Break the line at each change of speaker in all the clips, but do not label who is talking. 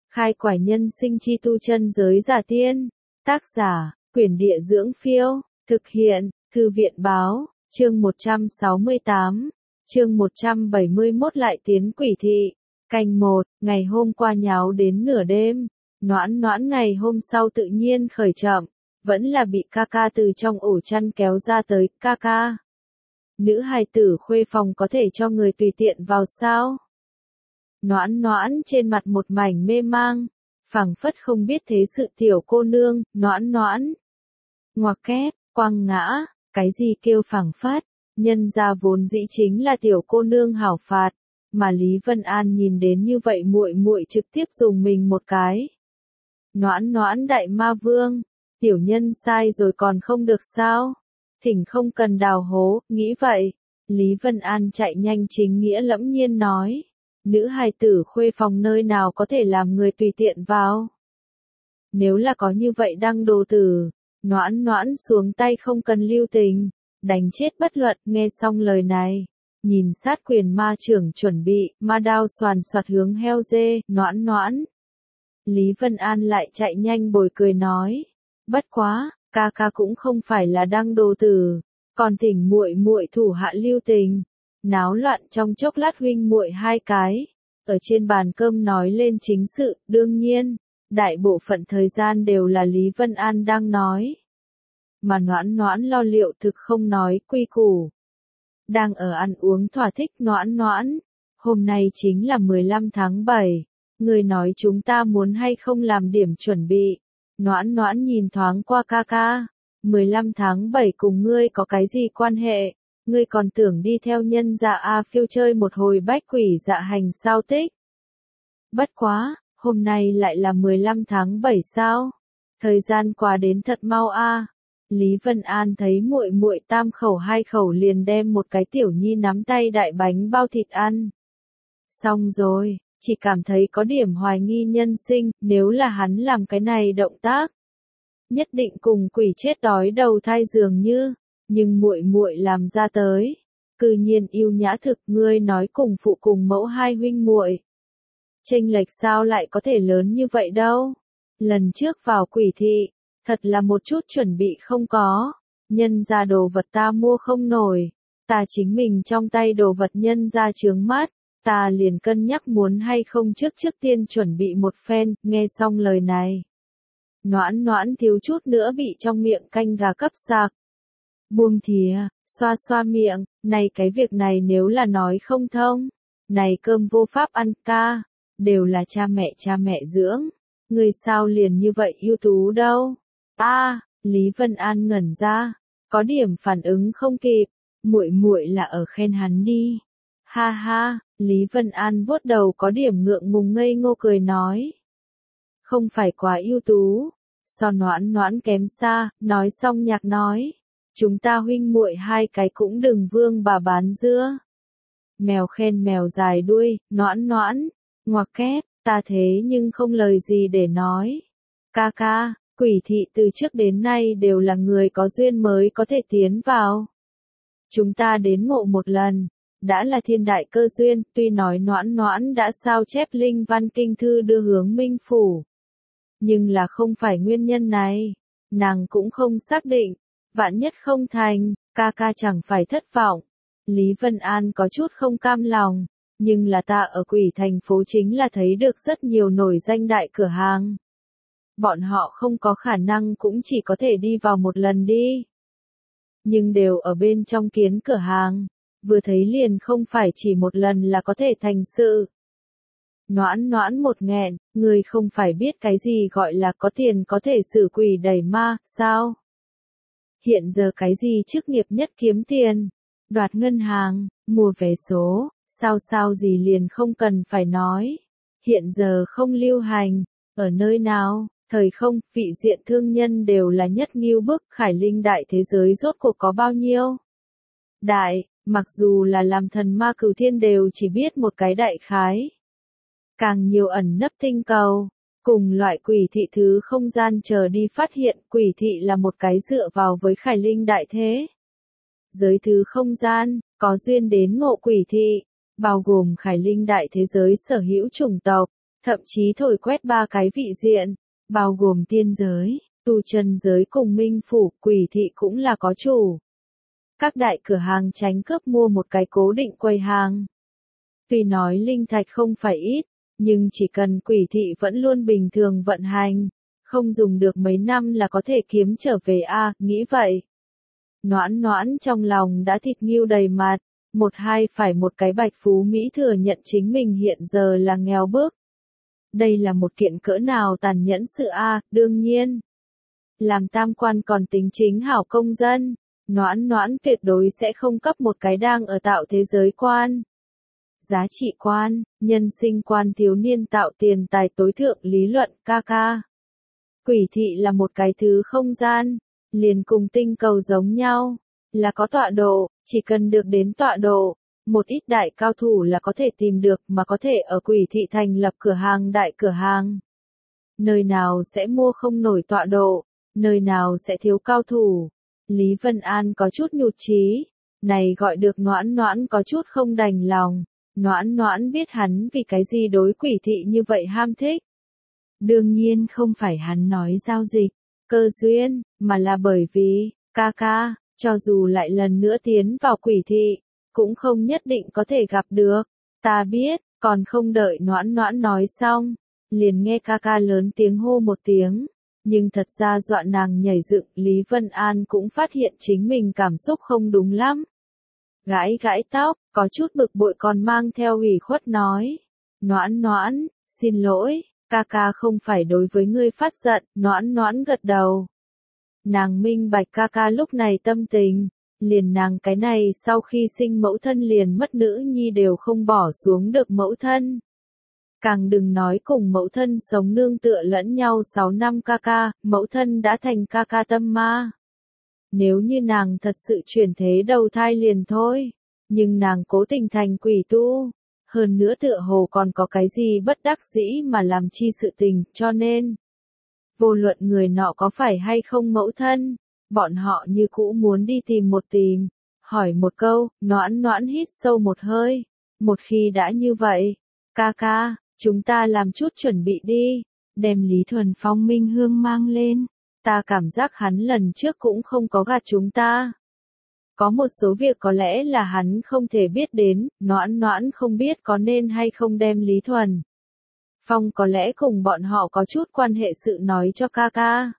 Khai quải nhân sinh chi tu chân giới giả tiên. Tác giả, Quyển Địa Dưỡng Phiêu. Thực hiện, Thư viện Báo. Chương 168. Chương 171 lại tiến quỷ thị. Canh 1, ngày hôm qua nháo đến nửa đêm. Noãn Noãn ngày hôm sau tự nhiên khởi chậm. Vẫn là bị ca ca từ trong ổ chăn kéo ra tới. Ca ca. Nữ hài tử khuê phòng có thể cho người tùy tiện vào sao? Noãn Noãn trên mặt một mảnh mê mang, phảng phất không biết thế sự tiểu cô nương. Noãn Noãn. Ngoặc kép, quăng ngã, cái gì kêu phảng phất, nhân ra vốn dĩ chính là tiểu cô nương hảo phạt, mà Lý Vân An nhìn đến như vậy muội muội trực tiếp dùng mình một cái. Noãn Noãn đại ma vương, tiểu nhân sai rồi còn không được sao? Thỉnh không cần đào hố, nghĩ vậy. Lý Vân An chạy nhanh chính nghĩa lẫm nhiên nói. Nữ hài tử khuê phòng nơi nào có thể làm người tùy tiện vào. Nếu là có như vậy đăng đồ tử, Noãn Noãn xuống tay không cần lưu tình, đánh chết bất luận. Nghe xong lời này, nhìn sát quyền ma trưởng chuẩn bị, ma đao xoàn xoạt hướng heo dê. Noãn Noãn. Lý Vân An lại chạy nhanh bồi cười nói. Bất quá, ca ca cũng không phải là đăng đồ tử, còn thỉnh muội muội thủ hạ lưu tình. Náo loạn trong chốc lát huynh muội hai cái, ở trên bàn cơm nói lên chính sự. Đương nhiên, đại bộ phận thời gian đều là Lý Vân An đang nói, mà Noãn Noãn lo liệu thực không nói quy củ. Đang ở ăn uống thỏa thích. Noãn Noãn, hôm nay chính là 15 tháng 7, người nói chúng ta muốn hay không làm điểm chuẩn bị. Noãn Noãn nhìn thoáng qua ca ca, 15 tháng 7 cùng ngươi có cái gì quan hệ? Ngươi còn tưởng đi theo nhân dạ A phiêu chơi một hồi bách quỷ dạ hành sao tích? Bất quá, hôm nay lại là 15 tháng 7 sao? Thời gian qua đến thật mau a. Lý Vân An thấy muội muội tam khẩu hai khẩu liền đem một cái tiểu nhi nắm tay đại bánh bao thịt ăn. Xong rồi, chỉ cảm thấy có điểm hoài nghi nhân sinh, nếu là hắn làm cái này động tác, nhất định cùng quỷ chết đói đầu thai dường như. Nhưng muội muội làm ra tới, cư nhiên yêu nhã thực. Ngươi nói cùng phụ cùng mẫu hai huynh muội, chênh lệch sao lại có thể lớn như vậy đâu? Lần trước vào quỷ thị, thật là một chút chuẩn bị không có, nhân ra đồ vật ta mua không nổi, ta chính mình trong tay đồ vật nhân ra chướng mắt, ta liền cân nhắc muốn hay không trước tiên chuẩn bị một phen. Nghe xong lời này, Noãn Noãn thiếu chút nữa bị trong miệng canh gà cấp sạc. Buông thìa, xoa xoa miệng, này cái việc này nếu là nói không thông, này cơm vô pháp ăn ca, đều là cha mẹ dưỡng, người sao liền như vậy ưu tú đâu? Lý Vân An ngẩn ra, có điểm phản ứng không kịp, muội muội là ở khen hắn đi. Ha ha, Lý Vân An vuốt đầu có điểm ngượng ngùng ngây ngô cười nói. Không phải quá ưu tú, so Noãn Noãn kém xa. Nói xong nhạc nói. Chúng ta huynh muội hai cái cũng đừng vương bà bán dưa. Mèo khen mèo dài đuôi. Noãn Noãn, ngoặc kép, ta thế nhưng không lời gì để nói. Ca ca, quỷ thị từ trước đến nay đều là người có duyên mới có thể tiến vào. Chúng ta đến ngộ một lần, đã là thiên đại cơ duyên. Tuy nói Noãn Noãn đã sao chép linh văn kinh thư đưa hướng Minh Phủ, nhưng là không phải nguyên nhân này, nàng cũng không xác định. Vạn nhất không thành, ca ca chẳng phải thất vọng. Lý Vân An có chút không cam lòng, nhưng là ta ở quỷ thành phố chính là thấy được rất nhiều nổi danh đại cửa hàng. Bọn họ không có khả năng cũng chỉ có thể đi vào một lần đi. Nhưng đều ở bên trong kiến cửa hàng, vừa thấy liền không phải chỉ một lần là có thể thành sự. Noãn Noãn một nghẹn, người không phải biết cái gì gọi là có tiền có thể xử quỷ đẩy ma, sao? Hiện giờ cái gì chức nghiệp nhất kiếm tiền, đoạt ngân hàng, mua vé số, sao gì liền không cần phải nói. Hiện giờ không lưu hành, ở nơi nào, thời không, vị diện thương nhân đều là nhất nghiêu bức. Khải linh đại thế giới rốt cuộc có bao nhiêu? Đại, mặc dù là làm thần ma cửu thiên đều chỉ biết một cái đại khái. Càng nhiều ẩn nấp tinh cầu. Cùng loại quỷ thị thứ không gian chờ đi phát hiện. Quỷ thị là một cái dựa vào với khải linh đại thế giới thứ không gian, có duyên đến ngộ quỷ thị, bao gồm khải linh đại thế giới sở hữu chủng tộc, thậm chí thổi quét ba cái vị diện, bao gồm tiên giới, tu chân giới cùng minh phủ, quỷ thị cũng là có chủ. Các đại cửa hàng tránh cướp mua một cái cố định quầy hàng. Tuy nói linh thạch không phải ít, nhưng chỉ cần quỷ thị vẫn luôn bình thường vận hành, không dùng được mấy năm là có thể kiếm trở về nghĩ vậy. Noãn noãn trong lòng đã thịt nghiêu đầy mặt, một hai phải một cái bạch phú Mỹ thừa nhận chính mình hiện giờ là nghèo bức. Đây là một kiện cỡ nào tàn nhẫn sự đương nhiên. Làm tam quan còn tính chính hảo công dân, noãn noãn tuyệt đối sẽ không cấp một cái đang ở tạo thế giới quan. Giá trị quan, nhân sinh quan thiếu niên tạo tiền tài tối thượng lý luận ca. Quỷ thị là một cái thứ không gian, liền cùng tinh cầu giống nhau, là có tọa độ, chỉ cần được đến tọa độ, một ít đại cao thủ là có thể tìm được mà có thể ở quỷ thị thành lập cửa hàng đại cửa hàng. Nơi nào sẽ mua không nổi tọa độ, nơi nào sẽ thiếu cao thủ. Lý Vân An có chút nhụt chí, này gọi được noãn noãn có chút không đành lòng, noãn noãn biết hắn vì cái gì đối quỷ thị như vậy ham thích. Đương nhiên không phải hắn nói giao dịch, cơ duyên, mà là bởi vì, ca, cho dù lại lần nữa tiến vào quỷ thị, cũng không nhất định có thể gặp được. Ta biết, còn không đợi noãn noãn nói xong, liền nghe ca lớn tiếng hô một tiếng, nhưng thật ra dọa nàng nhảy dựng. Lý Vân An cũng phát hiện chính mình cảm xúc không đúng lắm. Gãi gãi tóc, có chút bực bội còn mang theo ủy khuất nói. Noãn noãn, xin lỗi, ca không phải đối với ngươi phát giận, noãn noãn gật đầu. Nàng minh bạch ca lúc này tâm tình, liền nàng cái này sau khi sinh mẫu thân liền mất nữ nhi đều không bỏ xuống được mẫu thân. Càng đừng nói cùng mẫu thân sống nương tựa lẫn nhau 6 năm ca, mẫu thân đã thành ca tâm ma. Nếu như nàng thật sự chuyển thế đầu thai liền thôi, nhưng nàng cố tình thành quỷ tu, hơn nữa tựa hồ còn có cái gì bất đắc dĩ mà làm chi sự tình, cho nên vô luận người nọ có phải hay không mẫu thân, bọn họ như cũ muốn đi tìm, hỏi một câu. Noãn noãn hít sâu một hơi, một khi đã như vậy, ca, chúng ta làm chút chuẩn bị đi, đem Lý Thuần Phong minh hương mang lên, ta cảm giác hắn lần trước cũng không có gạt chúng ta. Có một số việc có lẽ là hắn không thể biết đến, noãn noãn không biết có nên hay không đem Lý Thuần Phong có lẽ cùng bọn họ có chút quan hệ sự nói cho ca.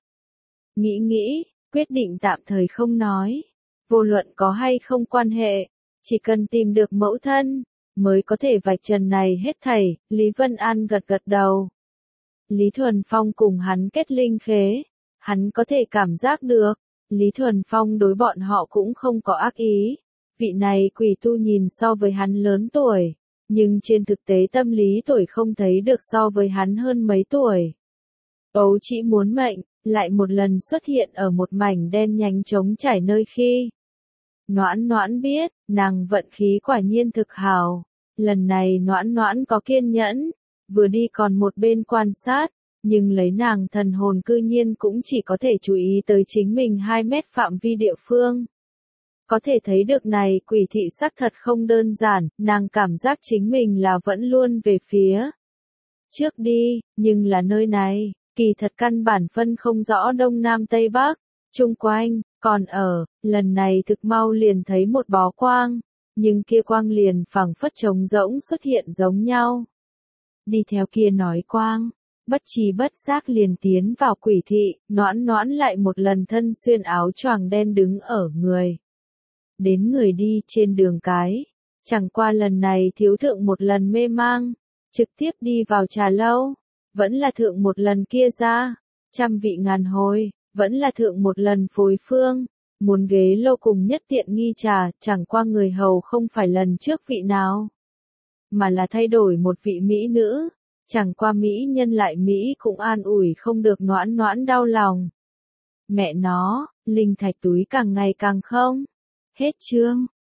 Nghĩ, quyết định tạm thời không nói. Vô luận có hay không quan hệ, chỉ cần tìm được mẫu thân, mới có thể vạch trần này hết thảy. Lý Vân An gật đầu. Lý Thuần Phong cùng hắn kết linh khế, hắn có thể cảm giác được, Lý Thuần Phong đối bọn họ cũng không có ác ý. Vị này quỷ tu nhìn so với hắn lớn tuổi, nhưng trên thực tế tâm lý tuổi không thấy được so với hắn hơn mấy tuổi. Ấu chỉ muốn mệnh, lại một lần xuất hiện ở một mảnh đen nhánh trống trải nơi khi. Noãn noãn biết, nàng vận khí quả nhiên thực hào. Lần này noãn noãn có kiên nhẫn, vừa đi còn một bên quan sát, nhưng lấy nàng thần hồn cư nhiên cũng chỉ có thể chú ý tới chính mình 2 mét phạm vi địa phương. Có thể thấy được này quỷ thị xác thật không đơn giản, nàng cảm giác chính mình là vẫn luôn về phía trước đi, nhưng là nơi này, kỳ thật căn bản phân không rõ đông nam tây bắc, chung quanh, còn lần này thực mau liền thấy một bó quang, nhưng kia quang liền phẳng phất trống rỗng xuất hiện giống nhau. Đi theo kia nói quang, bất trí bất giác liền tiến vào quỷ thị, noãn noãn lại một lần thân xuyên áo choàng đen đứng ở người đến người đi trên đường cái. Chẳng qua lần này thiếu thượng một lần mê mang, trực tiếp đi vào trà lâu, vẫn là thượng một lần kia ra, trăm vị ngàn hồi, vẫn là thượng một lần phối phương, muốn ghế lô cùng nhất tiện nghi trà, chẳng qua người hầu không phải lần trước vị nào, mà là thay đổi một vị mỹ nữ, chẳng qua mỹ nhân lại mỹ cũng an ủi không được noãn noãn đau lòng. Mẹ nó, linh thạch túi càng ngày càng không. Hết chương.